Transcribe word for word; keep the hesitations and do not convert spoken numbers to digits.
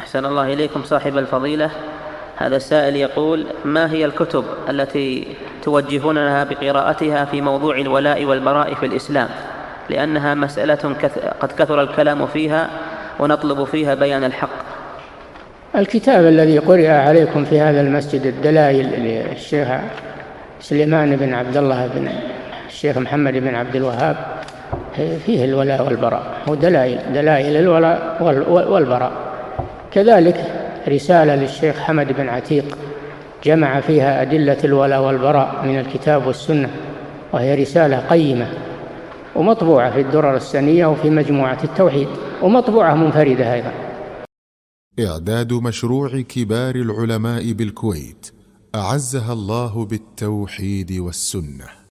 أحسن الله إليكم صاحب الفضيلة. هذا السائل يقول: ما هي الكتب التي توجهوننا بقراءتها في موضوع الولاء والبراء في الإسلام، لأنها مسألة قد كثر الكلام فيها ونطلب فيها بيان الحق؟ الكتاب الذي قرئ عليكم في هذا المسجد، الدلائل للشيخ سليمان بن عبد الله بن الشيخ محمد بن عبد الوهاب، فيه الولاء والبراء، ودلائل دلائل الولاء والبراء. كذلك رسالة للشيخ حمد بن عتيق جمع فيها أدلة الولاء والبراء من الكتاب والسنة، وهي رسالة قيمة، ومطبوعة في الدرر السنية وفي مجموعة التوحيد، ومطبوعة منفردة أيضا. إعداد مشروع كبار العلماء بالكويت أعزها الله بالتوحيد والسنة.